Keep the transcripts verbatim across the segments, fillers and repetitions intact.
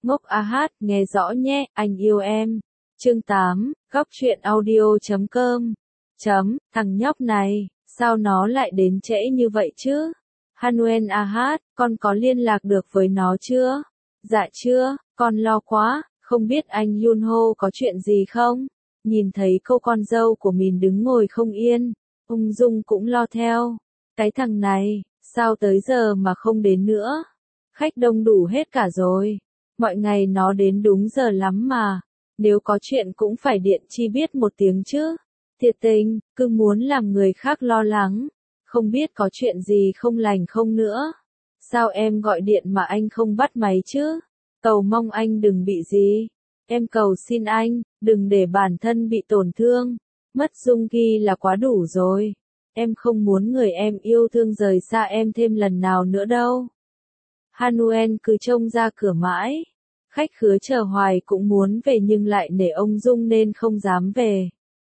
Ngốc a hát, nghe rõ nhé, anh yêu em. Chương tám, góc truyện audio chấm com. Chấm, thằng nhóc này, sao nó lại đến trễ như vậy chứ? Hanuel a hát, con có liên lạc được với nó chưa? Dạ chưa, con lo quá, không biết anh Yunho có chuyện gì không? Nhìn thấy cô con dâu của mình đứng ngồi không yên, ung dung cũng lo theo. Cái thằng này, sao tới giờ mà không đến nữa? Khách đông đủ hết cả rồi. Mọi ngày nó đến đúng giờ lắm mà. Nếu có chuyện cũng phải điện chi biết một tiếng chứ. Thiệt tình, cứ muốn làm người khác lo lắng. Không biết có chuyện gì không lành không nữa. Sao em gọi điện mà anh không bắt máy chứ? Cầu mong anh đừng bị gì. Em cầu xin anh, đừng để bản thân bị tổn thương. Mất Dung Ghi là quá đủ rồi. Em không muốn người em yêu thương rời xa em thêm lần nào nữa đâu. Hanuel cứ trông ra cửa mãi. Khách khứa chờ hoài cũng muốn về nhưng lại nể ông Dung nên không dám về.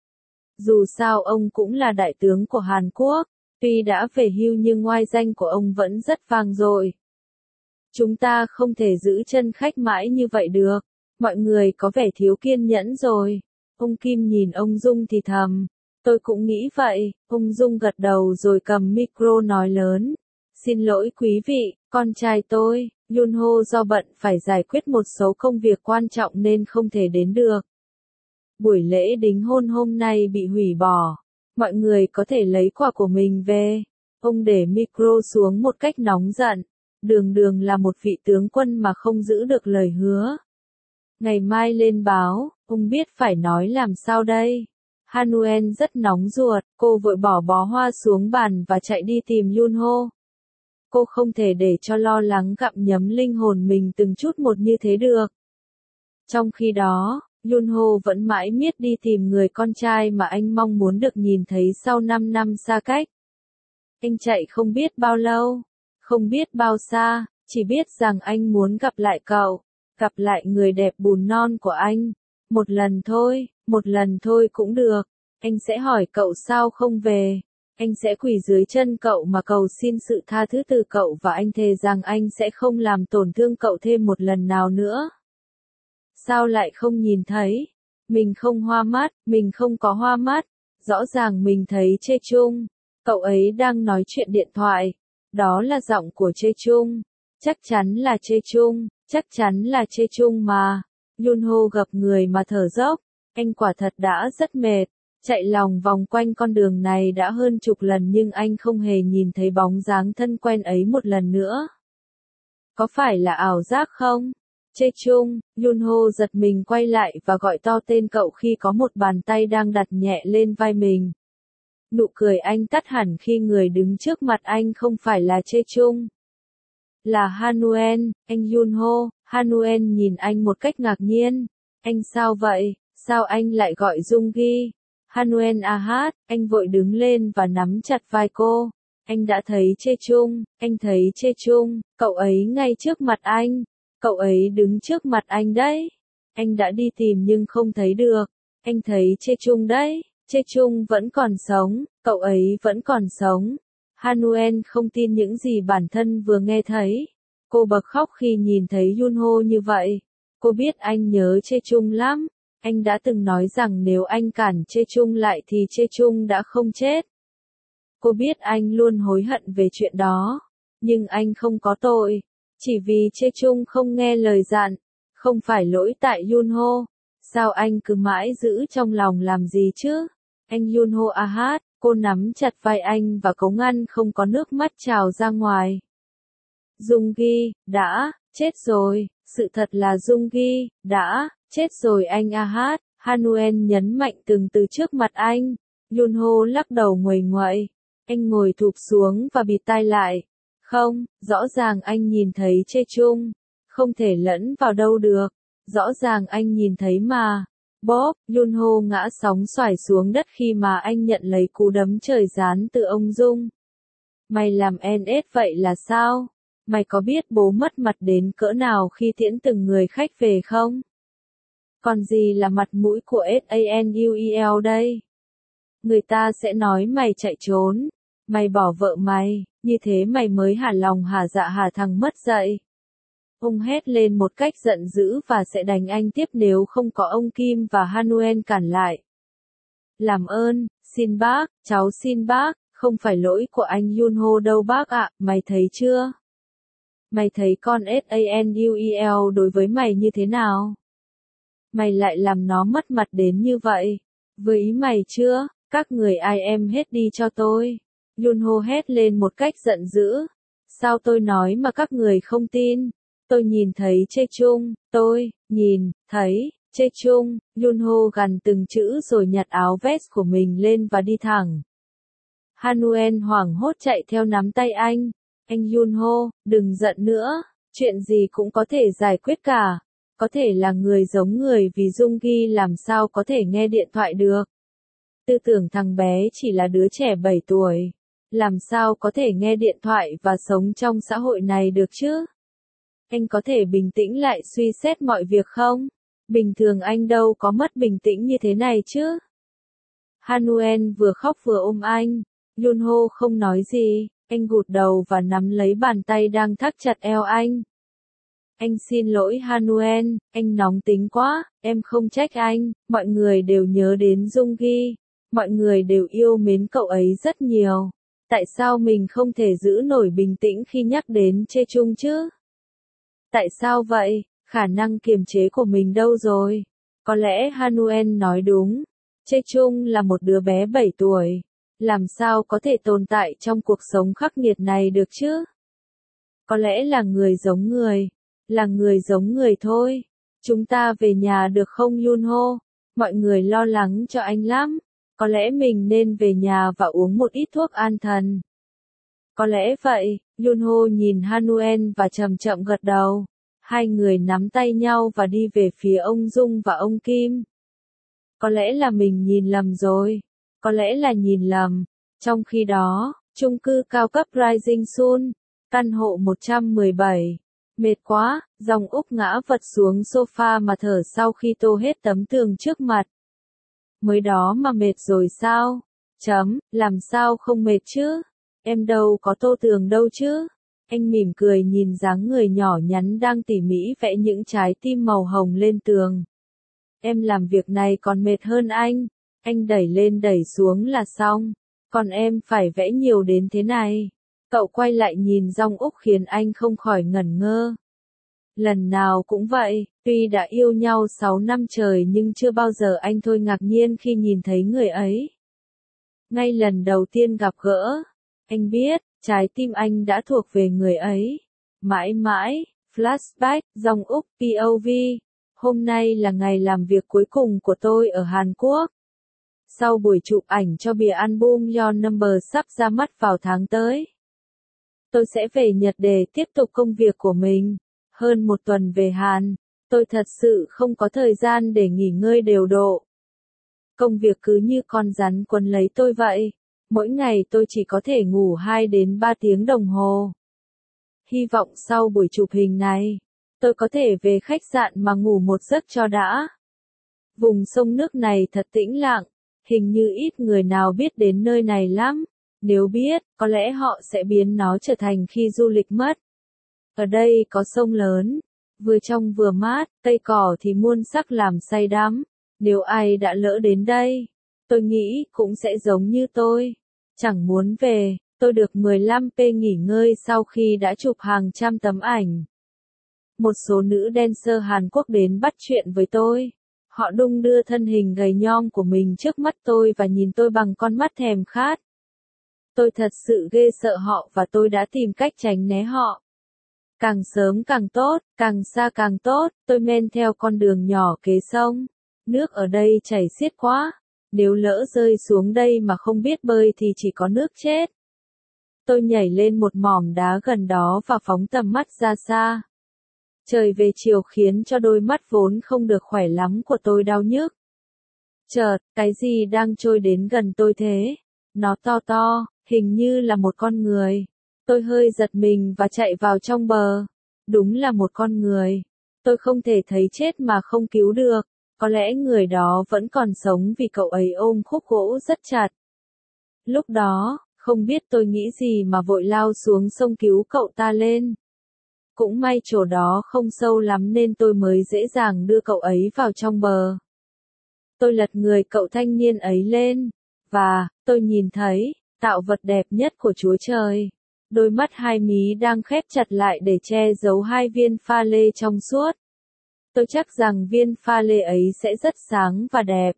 Dù sao ông cũng là đại tướng của Hàn Quốc, tuy đã về hưu nhưng oai danh của ông vẫn rất vang dội. Chúng ta không thể giữ chân khách mãi như vậy được, mọi người có vẻ thiếu kiên nhẫn rồi. Ông Kim nhìn ông Dung thì thầm, tôi cũng nghĩ vậy. Ông Dung gật đầu rồi cầm micro nói lớn. Xin lỗi quý vị, con trai tôi, Yunho do bận phải giải quyết một số công việc quan trọng nên không thể đến được. Buổi lễ đính hôn hôm nay bị hủy bỏ. Mọi người có thể lấy quà của mình về. Ông để micro xuống một cách nóng giận. Đường Đường là một vị tướng quân mà không giữ được lời hứa. Ngày mai lên báo, ông biết phải nói làm sao đây. Hanuel rất nóng ruột, cô vội bỏ bó hoa xuống bàn và chạy đi tìm Yunho. Cô không thể để cho lo lắng gặm nhấm linh hồn mình từng chút một như thế được. Trong khi đó, Yunho vẫn mãi miết đi tìm người con trai mà anh mong muốn được nhìn thấy sau năm năm xa cách. Anh chạy không biết bao lâu, không biết bao xa, chỉ biết rằng anh muốn gặp lại cậu, gặp lại người đẹp bùn non của anh. Một lần thôi, một lần thôi cũng được. Anh sẽ hỏi cậu sao không về. Anh sẽ quỳ dưới chân cậu mà cầu xin sự tha thứ từ cậu và anh thề rằng anh sẽ không làm tổn thương cậu thêm một lần nào nữa. Sao lại không nhìn thấy? Mình không hoa mắt, mình không có hoa mắt. Rõ ràng mình thấy Chê Chung. Cậu ấy đang nói chuyện điện thoại. Đó là giọng của Chê Chung. Chắc chắn là Chê Chung, chắc chắn là Chê Chung mà. Yunho gặp người mà thở dốc. Anh quả thật đã rất mệt. Chạy lòng vòng quanh con đường này đã hơn chục lần nhưng anh không hề nhìn thấy bóng dáng thân quen ấy một lần nữa. Có phải là ảo giác không? Chê Chung, Yunho giật mình quay lại và gọi to tên cậu khi có một bàn tay đang đặt nhẹ lên vai mình. Nụ cười anh tắt hẳn khi người đứng trước mặt anh không phải là Chê Chung. Là Hanuel, anh Yunho. Hanuel nhìn anh một cách ngạc nhiên. Anh sao vậy? Sao anh lại gọi Dung Ghi? Hanuel a hát, anh vội đứng lên và nắm chặt vai cô. Anh đã thấy Chê Chung, anh thấy Chê Chung, cậu ấy ngay trước mặt anh. Cậu ấy đứng trước mặt anh đấy. Anh đã đi tìm nhưng không thấy được. Anh thấy Chê Chung đấy. Chê Chung vẫn còn sống, cậu ấy vẫn còn sống. Hanuel không tin những gì bản thân vừa nghe thấy. Cô bật khóc khi nhìn thấy Yunho như vậy. Cô biết anh nhớ Chê Chung lắm. Anh đã từng nói rằng nếu anh cản Chê Chung lại thì Chê Chung đã không chết. Cô biết anh luôn hối hận về chuyện đó. Nhưng anh không có tội. Chỉ vì Chê Chung không nghe lời dặn. Không phải lỗi tại Yunho. Sao anh cứ mãi giữ trong lòng làm gì chứ? Anh Yunho a hát, cô nắm chặt vai anh và cố ngăn không có nước mắt trào ra ngoài. Dung Ghi, đã, chết rồi. Sự thật là Dung Ghi, đã, chết rồi anh a hát. Hanuel nhấn mạnh từng từ trước mặt anh. Yunho lắc đầu nguầy nguậy. Anh ngồi thụp xuống và bịt tai lại. Không, rõ ràng anh nhìn thấy Chê Chung. Không thể lẫn vào đâu được. Rõ ràng anh nhìn thấy mà. Bóp, Yunho ngã sóng xoài xuống đất khi mà anh nhận lấy cú đấm trời giáng từ ông Dung. Mày làm en ét vậy là sao? Mày có biết bố mất mặt đến cỡ nào khi tiễn từng người khách về không? Còn gì là mặt mũi của Sanuel đây? Người ta sẽ nói mày chạy trốn. Mày bỏ vợ mày, như thế mày mới hả lòng hả dạ hả thằng mất dạy. Ông hét lên một cách giận dữ và sẽ đánh anh tiếp nếu không có ông Kim và Hanuel cản lại. Làm ơn, xin bác, cháu xin bác, không phải lỗi của anh Yunho đâu bác ạ, mày thấy chưa? Mày thấy con Sanuel đối với mày như thế nào? Mày lại làm nó mất mặt đến như vậy. Với ý mày chưa? Các người ai em hết đi cho tôi. Yunho hét lên một cách giận dữ. Sao tôi nói mà các người không tin? Tôi nhìn thấy Chae-chung, tôi, nhìn, thấy, Chae-chung, Yunho gằn từng chữ rồi nhặt áo vest của mình lên và đi thẳng. Hanuel hoảng hốt chạy theo nắm tay anh. Anh Yunho, đừng giận nữa, chuyện gì cũng có thể giải quyết cả. Có thể là người giống người vì Jung-gi làm sao có thể nghe điện thoại được. Tư tưởng thằng bé chỉ là đứa trẻ bảy tuổi. Làm sao có thể nghe điện thoại và sống trong xã hội này được chứ? Anh có thể bình tĩnh lại suy xét mọi việc không? Bình thường anh đâu có mất bình tĩnh như thế này chứ? Hanuel vừa khóc vừa ôm anh. Yunho không nói gì, anh gục đầu và nắm lấy bàn tay đang thắt chặt eo anh. Anh xin lỗi Hanuel, anh nóng tính quá, em không trách anh, mọi người đều nhớ đến Jung-gi, mọi người đều yêu mến cậu ấy rất nhiều. Tại sao mình không thể giữ nổi bình tĩnh khi nhắc đến Chae-chung chứ? Tại sao vậy? Khả năng kiềm chế của mình đâu rồi? Có lẽ Hanuel nói đúng. Chae-chung là một đứa bé bảy tuổi. Làm sao có thể tồn tại trong cuộc sống khắc nghiệt này được chứ? Có lẽ là người giống người. Là người giống người thôi. Chúng ta về nhà được không Yunho? Mọi người lo lắng cho anh lắm. Có lẽ mình nên về nhà và uống một ít thuốc an thần. Có lẽ vậy, Yunho nhìn Hanuel và chậm chậm gật đầu. Hai người nắm tay nhau và đi về phía ông Dung và ông Kim. Có lẽ là mình nhìn lầm rồi. Có lẽ là nhìn lầm. Trong khi đó, chung cư cao cấp Rising Sun, căn hộ một trăm mười bảy. Mệt quá, Dòng Úc ngã vật xuống sofa mà thở sau khi tô hết tấm tường trước mặt. Mới đó mà mệt rồi sao? Chấm, làm sao không mệt chứ? Em đâu có tô tường đâu chứ? Anh mỉm cười nhìn dáng người nhỏ nhắn đang tỉ mỉ vẽ những trái tim màu hồng lên tường. Em làm việc này còn mệt hơn anh. Anh đẩy lên đẩy xuống là xong. Còn em phải vẽ nhiều đến thế này. Cậu quay lại nhìn Dòng Úc khiến anh không khỏi ngẩn ngơ. Lần nào cũng vậy, tuy đã yêu nhau sáu năm trời nhưng chưa bao giờ anh thôi ngạc nhiên khi nhìn thấy người ấy. Ngay lần đầu tiên gặp gỡ, anh biết, trái tim anh đã thuộc về người ấy. Mãi mãi, flashback, Dòng Úc pê ô vê. Hôm nay là ngày làm việc cuối cùng của tôi ở Hàn Quốc. Sau buổi chụp ảnh cho bìa album Your Number sắp ra mắt vào tháng tới, tôi sẽ về Nhật để tiếp tục công việc của mình. Hơn một tuần về Hàn, tôi thật sự không có thời gian để nghỉ ngơi đều độ. Công việc cứ như con rắn quấn lấy tôi vậy. Mỗi ngày tôi chỉ có thể ngủ hai đến ba tiếng đồng hồ. Hy vọng sau buổi chụp hình này, tôi có thể về khách sạn mà ngủ một giấc cho đã. Vùng sông nước này thật tĩnh lặng, hình như ít người nào biết đến nơi này lắm. Nếu biết, có lẽ họ sẽ biến nó trở thành khi du lịch mất. Ở đây có sông lớn, vừa trong vừa mát, cây cỏ thì muôn sắc làm say đắm. Nếu ai đã lỡ đến đây, tôi nghĩ cũng sẽ giống như tôi. Chẳng muốn về, tôi được mười lăm phút nghỉ ngơi sau khi đã chụp hàng trăm tấm ảnh. Một số nữ dancer Hàn Quốc đến bắt chuyện với tôi. Họ đung đưa thân hình gầy nhom của mình trước mắt tôi và nhìn tôi bằng con mắt thèm khát. Tôi thật sự ghê sợ họ và tôi đã tìm cách tránh né họ. Càng sớm càng tốt, càng xa càng tốt, tôi men theo con đường nhỏ kế sông. Nước ở đây chảy xiết quá. Nếu lỡ rơi xuống đây mà không biết bơi thì chỉ có nước chết. Tôi nhảy lên một mỏm đá gần đó và phóng tầm mắt ra xa. Trời về chiều khiến cho đôi mắt vốn không được khỏe lắm của tôi đau nhức. Chợt, cái gì đang trôi đến gần tôi thế? Nó to to, hình như là một con người. Tôi hơi giật mình và chạy vào trong bờ. Đúng là một con người. Tôi không thể thấy chết mà không cứu được. Có lẽ người đó vẫn còn sống vì cậu ấy ôm khúc gỗ rất chặt. Lúc đó, không biết tôi nghĩ gì mà vội lao xuống sông cứu cậu ta lên. Cũng may chỗ đó không sâu lắm nên tôi mới dễ dàng đưa cậu ấy vào trong bờ. Tôi lật người cậu thanh niên ấy lên, và, tôi nhìn thấy, tạo vật đẹp nhất của Chúa Trời. Đôi mắt hai mí đang khép chặt lại để che giấu hai viên pha lê trong suốt. Tôi chắc rằng viên pha lê ấy sẽ rất sáng và đẹp.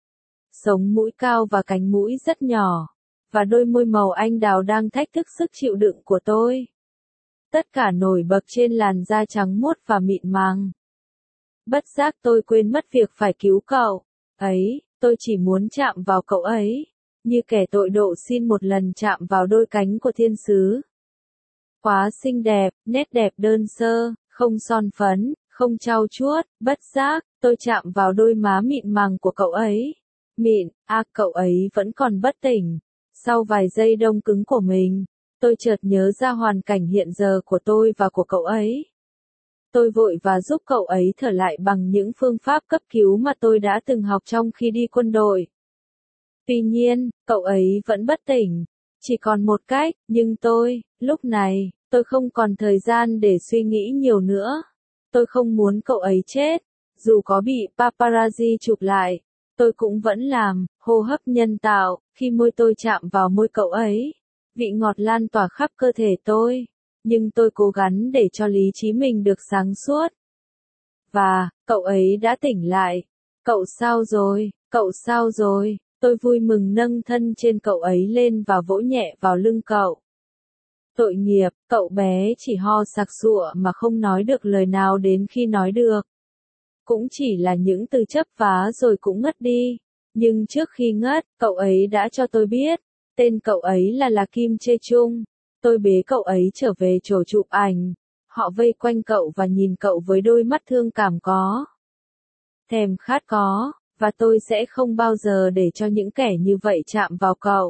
Sống mũi cao và cánh mũi rất nhỏ, và đôi môi màu anh đào đang thách thức sức chịu đựng của tôi. Tất cả nổi bật trên làn da trắng muốt và mịn màng. Bất giác tôi quên mất việc phải cứu cậu ấy, tôi chỉ muốn chạm vào cậu ấy, như kẻ tội độ xin một lần chạm vào đôi cánh của thiên sứ. Quá xinh đẹp, nét đẹp đơn sơ, không son phấn, không trau chuốt, bất giác, tôi chạm vào đôi má mịn màng của cậu ấy. Mịn, à cậu ấy vẫn còn bất tỉnh. Sau vài giây đông cứng của mình, tôi chợt nhớ ra hoàn cảnh hiện giờ của tôi và của cậu ấy. Tôi vội và giúp cậu ấy thở lại bằng những phương pháp cấp cứu mà tôi đã từng học trong khi đi quân đội. Tuy nhiên, cậu ấy vẫn bất tỉnh. Chỉ còn một cách, nhưng tôi, lúc này, tôi không còn thời gian để suy nghĩ nhiều nữa. Tôi không muốn cậu ấy chết. Dù có bị paparazzi chụp lại, tôi cũng vẫn làm, hô hấp nhân tạo, khi môi tôi chạm vào môi cậu ấy. Vị ngọt lan tỏa khắp cơ thể tôi. Nhưng tôi cố gắng để cho lý trí mình được sáng suốt. Và, cậu ấy đã tỉnh lại. Cậu sao rồi, cậu sao rồi, tôi vui mừng nâng thân trên cậu ấy lên và vỗ nhẹ vào lưng cậu. Tội nghiệp, cậu bé chỉ ho sặc sụa mà không nói được lời nào đến khi nói được. Cũng chỉ là những từ chấp vá rồi cũng ngất đi. Nhưng trước khi ngất, cậu ấy đã cho tôi biết, tên cậu ấy là là Kim Chê Chung. Tôi bế cậu ấy trở về chỗ chụp ảnh. Họ vây quanh cậu và nhìn cậu với đôi mắt thương cảm có. Thèm khát có, và tôi sẽ không bao giờ để cho những kẻ như vậy chạm vào cậu.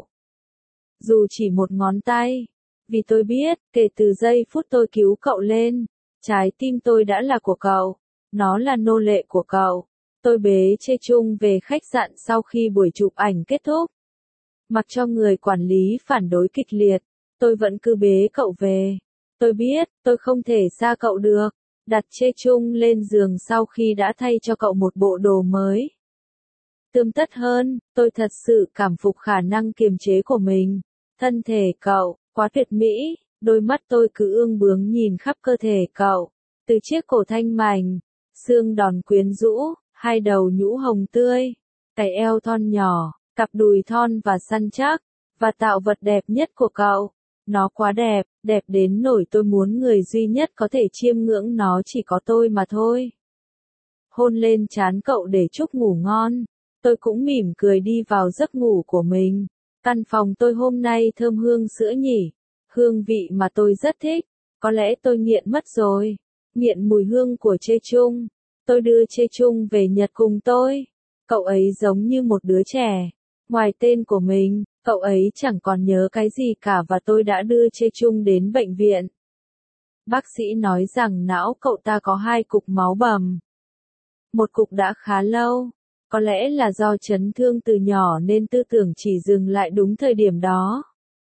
Dù chỉ một ngón tay. Vì tôi biết, kể từ giây phút tôi cứu cậu lên, trái tim tôi đã là của cậu. Nó là nô lệ của cậu. Tôi bế Chê Chung về khách sạn sau khi buổi chụp ảnh kết thúc. Mặc cho người quản lý phản đối kịch liệt, tôi vẫn cứ bế cậu về. Tôi biết, tôi không thể xa cậu được. Đặt Chê Chung lên giường sau khi đã thay cho cậu một bộ đồ mới. Tươm tất hơn, tôi thật sự cảm phục khả năng kiềm chế của mình. Thân thể cậu, quá tuyệt mỹ, đôi mắt tôi cứ ương bướng nhìn khắp cơ thể cậu. Từ chiếc cổ thanh mảnh, xương đòn quyến rũ, hai đầu nhũ hồng tươi, cái eo thon nhỏ, cặp đùi thon và săn chắc, và tạo vật đẹp nhất của cậu. Nó quá đẹp, đẹp đến nỗi tôi muốn người duy nhất có thể chiêm ngưỡng nó chỉ có tôi mà thôi. Hôn lên trán cậu để chúc ngủ ngon. Tôi cũng mỉm cười đi vào giấc ngủ của mình. Căn phòng tôi hôm nay thơm hương sữa nhỉ. Hương vị mà tôi rất thích. Có lẽ tôi nghiện mất rồi. Nghiện mùi hương của Chê Chung. Tôi đưa Chê Chung về Nhật cùng tôi. Cậu ấy giống như một đứa trẻ. Ngoài tên của mình, cậu ấy chẳng còn nhớ cái gì cả và tôi đã đưa Chê Chung đến bệnh viện. Bác sĩ nói rằng não cậu ta có hai cục máu bầm. Một cục đã khá lâu. Có lẽ là do chấn thương từ nhỏ nên tư tưởng chỉ dừng lại đúng thời điểm đó.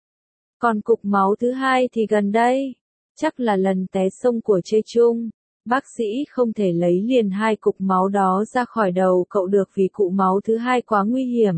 Còn cục máu thứ hai thì gần đây. Chắc là lần té sông của Chê Chung. Bác sĩ không thể lấy liền hai cục máu đó ra khỏi đầu cậu được vì cụ máu thứ hai quá nguy hiểm.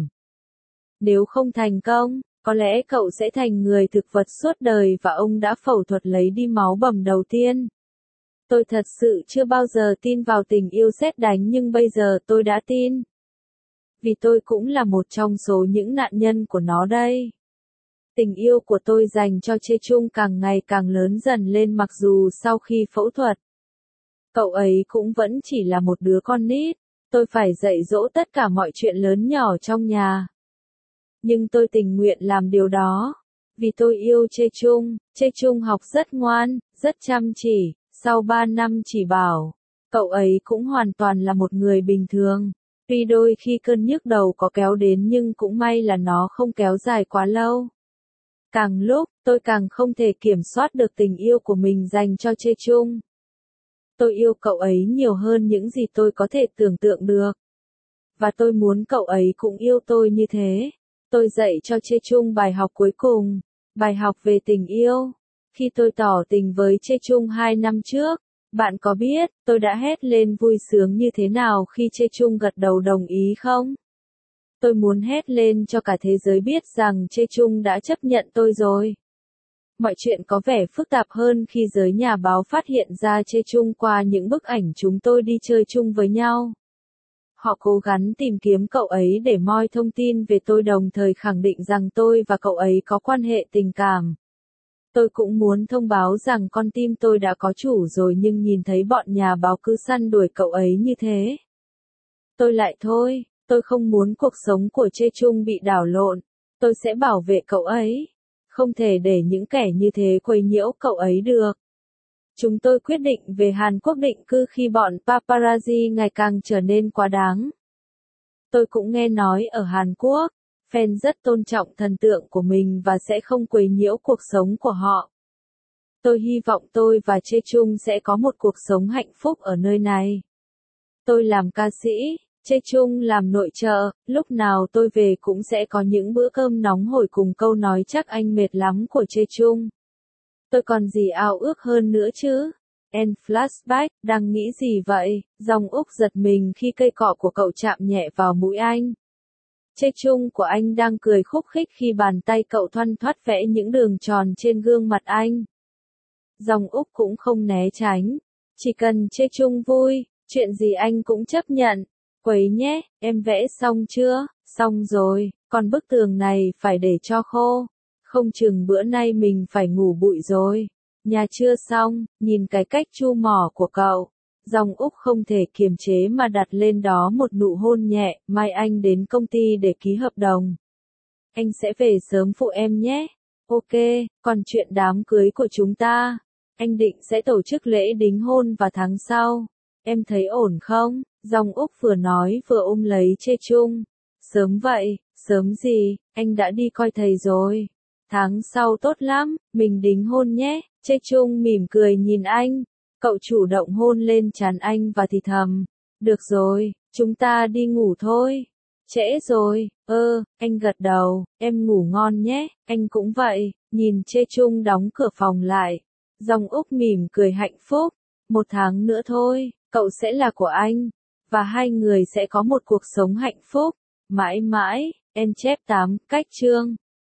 Nếu không thành công, có lẽ cậu sẽ thành người thực vật suốt đời và ông đã phẫu thuật lấy đi máu bầm đầu tiên. Tôi thật sự chưa bao giờ tin vào tình yêu sét đánh nhưng bây giờ tôi đã tin. Vì tôi cũng là một trong số những nạn nhân của nó đây. Tình yêu của tôi dành cho Chê Chung càng ngày càng lớn dần lên mặc dù sau khi phẫu thuật. Cậu ấy cũng vẫn chỉ là một đứa con nít. Tôi phải dạy dỗ tất cả mọi chuyện lớn nhỏ trong nhà. Nhưng tôi tình nguyện làm điều đó. Vì tôi yêu Chê Chung. Chê Chung học rất ngoan, rất chăm chỉ. Sau ba năm chỉ bảo, cậu ấy cũng hoàn toàn là một người bình thường. Tuy đôi khi cơn nhức đầu có kéo đến nhưng cũng may là nó không kéo dài quá lâu. Càng lúc, tôi càng không thể kiểm soát được tình yêu của mình dành cho Chê Chung. Tôi yêu cậu ấy nhiều hơn những gì tôi có thể tưởng tượng được. Và tôi muốn cậu ấy cũng yêu tôi như thế. Tôi dạy cho Chê Chung bài học cuối cùng, bài học về tình yêu. Khi tôi tỏ tình với Chê Chung hai năm trước, bạn có biết tôi đã hét lên vui sướng như thế nào khi Chê Chung gật đầu đồng ý không? Tôi muốn hét lên cho cả thế giới biết rằng Chê Chung đã chấp nhận tôi rồi. Mọi chuyện có vẻ phức tạp hơn khi giới nhà báo phát hiện ra Chê Chung qua những bức ảnh chúng tôi đi chơi chung với nhau. Họ cố gắng tìm kiếm cậu ấy để moi thông tin về tôi, đồng thời khẳng định rằng tôi và cậu ấy có quan hệ tình cảm. Tôi cũng muốn thông báo rằng con tim tôi đã có chủ rồi, nhưng nhìn thấy bọn nhà báo cứ săn đuổi cậu ấy như thế, tôi lại thôi, tôi không muốn cuộc sống của Chê Chung bị đảo lộn. Tôi sẽ bảo vệ cậu ấy. Không thể để những kẻ như thế quấy nhiễu cậu ấy được. Chúng tôi quyết định về Hàn Quốc định cư khi bọn paparazzi ngày càng trở nên quá đáng. Tôi cũng nghe nói ở Hàn Quốc, fan rất tôn trọng thần tượng của mình và sẽ không quấy nhiễu cuộc sống của họ. Tôi hy vọng tôi và Chê Chung sẽ có một cuộc sống hạnh phúc ở nơi này. Tôi làm ca sĩ, Chê Chung làm nội trợ, lúc nào tôi về cũng sẽ có những bữa cơm nóng hổi cùng câu nói chắc anh mệt lắm của Chê Chung. Tôi còn gì ao ước hơn nữa chứ? En flashback, đang nghĩ gì vậy? Dòng Úc giật mình khi cây cọ của cậu chạm nhẹ vào mũi anh. Chê Chung của anh đang cười khúc khích khi bàn tay cậu thoăn thoắt vẽ những đường tròn trên gương mặt anh. Dòng Úc cũng không né tránh. Chỉ cần Chê Chung vui, chuyện gì anh cũng chấp nhận. Quấy nhé, em vẽ xong chưa? Xong rồi, còn bức tường này phải để cho khô. Không chừng bữa nay mình phải ngủ bụi rồi. Nhà chưa xong, nhìn cái cách chu mỏ của cậu. Dòng Úc không thể kiềm chế mà đặt lên đó một nụ hôn nhẹ. Mai anh đến công ty để ký hợp đồng. Anh sẽ về sớm phụ em nhé. Ok, còn chuyện đám cưới của chúng ta. Anh định sẽ tổ chức lễ đính hôn vào tháng sau. Em thấy ổn không? Dòng Úc vừa nói vừa ôm lấy Chê Chung. Sớm vậy, sớm gì, anh đã đi coi thầy rồi. Tháng sau tốt lắm, mình đính hôn nhé. Chê Chung mỉm cười nhìn anh. Cậu chủ động hôn lên trán anh và thì thầm. Được rồi, chúng ta đi ngủ thôi. Trễ rồi, ơ, anh gật đầu, em ngủ ngon nhé, anh cũng vậy. Nhìn Chê Chung đóng cửa phòng lại. Dòng Úc mỉm cười hạnh phúc. Một tháng nữa thôi, cậu sẽ là của anh. Và hai người sẽ có một cuộc sống hạnh phúc. Mãi mãi, en chép tám, cách chương.